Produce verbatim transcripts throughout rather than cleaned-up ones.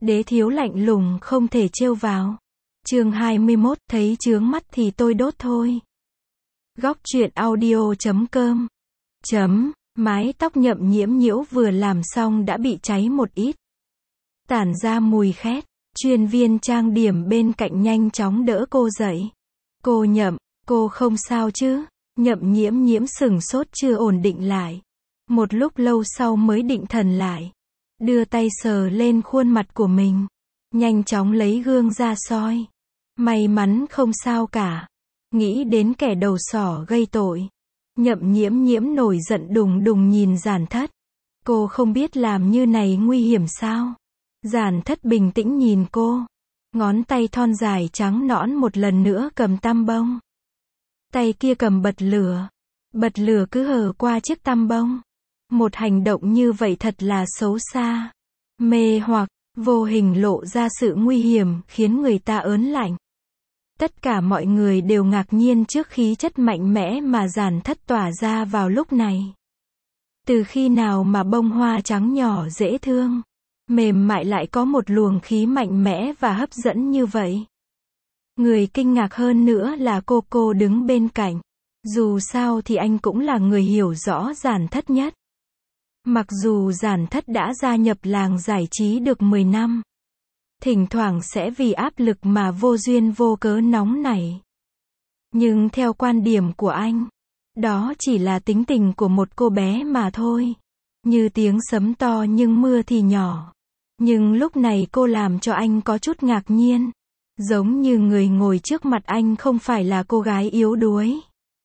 Đế thiếu lạnh lùng không thể trêu vào. Chương hai mươi mốt, thấy chướng mắt thì tôi đốt thôi. Góc truyện audio chấm com. Chấm, mái tóc nhậm nhiễm nhiễu vừa làm xong đã bị cháy một ít. Tản ra mùi khét. Chuyên viên trang điểm bên cạnh nhanh chóng đỡ cô dậy. Cô Nhậm, cô không sao chứ? Nhậm nhiễm nhiễm sừng sốt chưa ổn định lại. Một lúc lâu sau mới định thần lại. Đưa tay sờ lên khuôn mặt của mình. Nhanh chóng lấy gương ra soi. May mắn không sao cả. Nghĩ đến kẻ đầu sỏ gây tội. Nhậm nhiễm nhiễm nổi giận đùng đùng nhìn Giản Thất. Cô không biết làm như này nguy hiểm sao? Giản Thất bình tĩnh nhìn cô. Ngón tay thon dài trắng nõn một lần nữa cầm tăm bông. Tay kia cầm bật lửa. Bật lửa cứ hở qua chiếc tăm bông. Một hành động như vậy thật là xấu xa. Mê hoặc, vô hình lộ ra sự nguy hiểm khiến người ta ớn lạnh. Tất cả mọi người đều ngạc nhiên trước khí chất mạnh mẽ mà Giản Thất tỏa ra vào lúc này. Từ khi nào mà bông hoa trắng nhỏ dễ thương, mềm mại lại có một luồng khí mạnh mẽ và hấp dẫn như vậy? Người kinh ngạc hơn nữa là cô cô đứng bên cạnh. Dù sao thì anh cũng là người hiểu rõ Giản Thất nhất. Mặc dù Giản Thất đã gia nhập làng giải trí được mười năm. Thỉnh thoảng sẽ vì áp lực mà vô duyên vô cớ nóng nảy. Nhưng theo quan điểm của anh, đó chỉ là tính tình của một cô bé mà thôi. Như tiếng sấm to nhưng mưa thì nhỏ. Nhưng lúc này cô làm cho anh có chút ngạc nhiên. Giống như người ngồi trước mặt anh không phải là cô gái yếu đuối,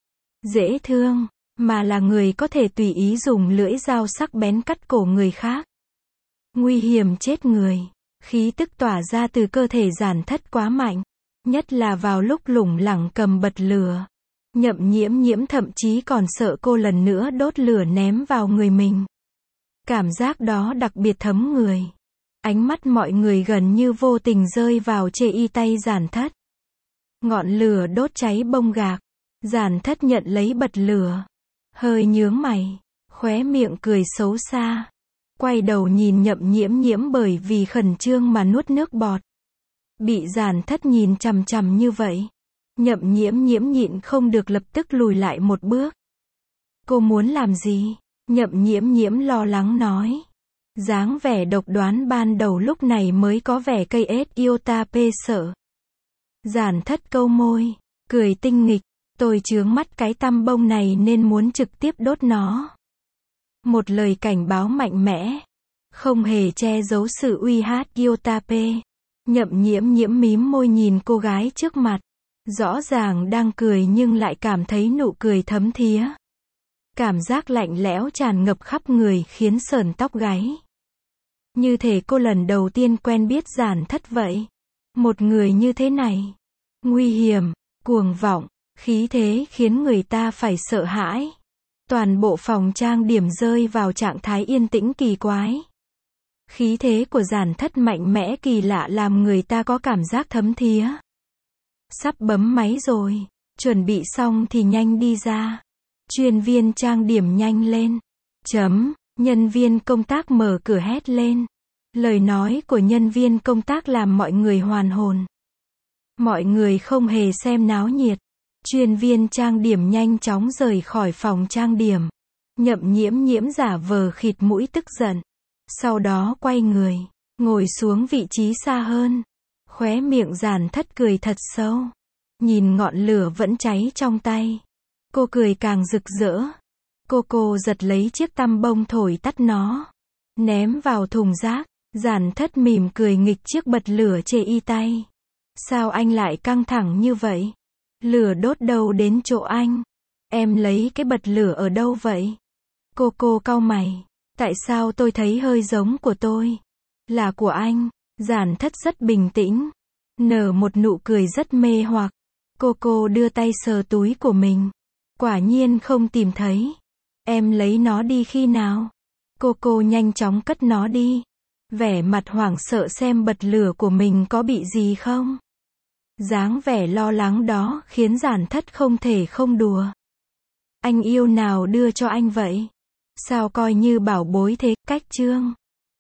dễ thương, mà là người có thể tùy ý dùng lưỡi dao sắc bén cắt cổ người khác. Nguy hiểm chết người. Khí tức tỏa ra từ cơ thể Giản Thất quá mạnh. Nhất là vào lúc lủng lẳng cầm bật lửa. Nhậm nhiễm nhiễm thậm chí còn sợ cô lần nữa đốt lửa ném vào người mình. Cảm giác đó đặc biệt thấm người. Ánh mắt mọi người gần như vô tình rơi vào chê y tay Giản Thất. Ngọn lửa đốt cháy bông gạc. Giản Thất nhận lấy bật lửa. Hơi nhướng mày. Khóe miệng cười xấu xa. Quay đầu nhìn nhậm nhiễm nhiễm bởi vì khẩn trương mà nuốt nước bọt. Bị Giản Thất nhìn chằm chằm như vậy. Nhậm nhiễm nhiễm nhịn không được lập tức lùi lại một bước. Cô muốn làm gì? Nhậm nhiễm nhiễm lo lắng nói. Dáng vẻ độc đoán ban đầu lúc này mới có vẻ cây ết iota pê sợ. Giản Thất câu môi, cười tinh nghịch. Tôi chướng mắt cái tăm bông này nên muốn trực tiếp đốt nó. Một lời cảnh báo mạnh mẽ. Không hề che giấu sự uy hát iota pê. Nhậm nhiễm nhiễm mím môi nhìn cô gái trước mặt. Rõ ràng đang cười nhưng lại cảm thấy nụ cười thấm thía. Cảm giác lạnh lẽo tràn ngập khắp người khiến sởn tóc gáy. Như thể cô lần đầu tiên quen biết Giản Thất vậy. Một người như thế này. Nguy hiểm, cuồng vọng, khí thế khiến người ta phải sợ hãi. Toàn bộ phòng trang điểm rơi vào trạng thái yên tĩnh kỳ quái. Khí thế của Giản Thất mạnh mẽ kỳ lạ làm người ta có cảm giác thấm thía. Sắp bấm máy rồi. Chuẩn bị xong thì nhanh đi ra. Chuyên viên trang điểm nhanh lên. Chấm. Nhân viên công tác mở cửa hét lên. Lời nói của nhân viên công tác làm mọi người hoàn hồn. Mọi người không hề xem náo nhiệt. Chuyên viên trang điểm nhanh chóng rời khỏi phòng trang điểm. Nhậm nhiễm nhiễm giả vờ khịt mũi tức giận. Sau đó quay người, ngồi xuống vị trí xa hơn. Khóe miệng Giản Thất cười thật sâu. Nhìn ngọn lửa vẫn cháy trong tay. Cô cười càng rực rỡ. Cô cô giật lấy chiếc tăm bông thổi tắt nó. Ném vào thùng rác. Giản Thất mỉm cười nghịch chiếc bật lửa chê y tay. Sao anh lại căng thẳng như vậy? Lửa đốt đâu đến chỗ anh? Em lấy cái bật lửa ở đâu vậy? Cô cô cau mày. Tại sao tôi thấy hơi giống của tôi? Là của anh. Giản Thất rất bình tĩnh. Nở một nụ cười rất mê hoặc. Cô cô đưa tay sờ túi của mình. Quả nhiên không tìm thấy. Em lấy nó đi khi nào? Cô cô nhanh chóng cất nó đi. Vẻ mặt hoảng sợ xem bật lửa của mình có bị gì không? Dáng vẻ lo lắng đó khiến Giản Thất không thể không đùa. Anh yêu nào đưa cho anh vậy? Sao coi như bảo bối thế? Cách chương.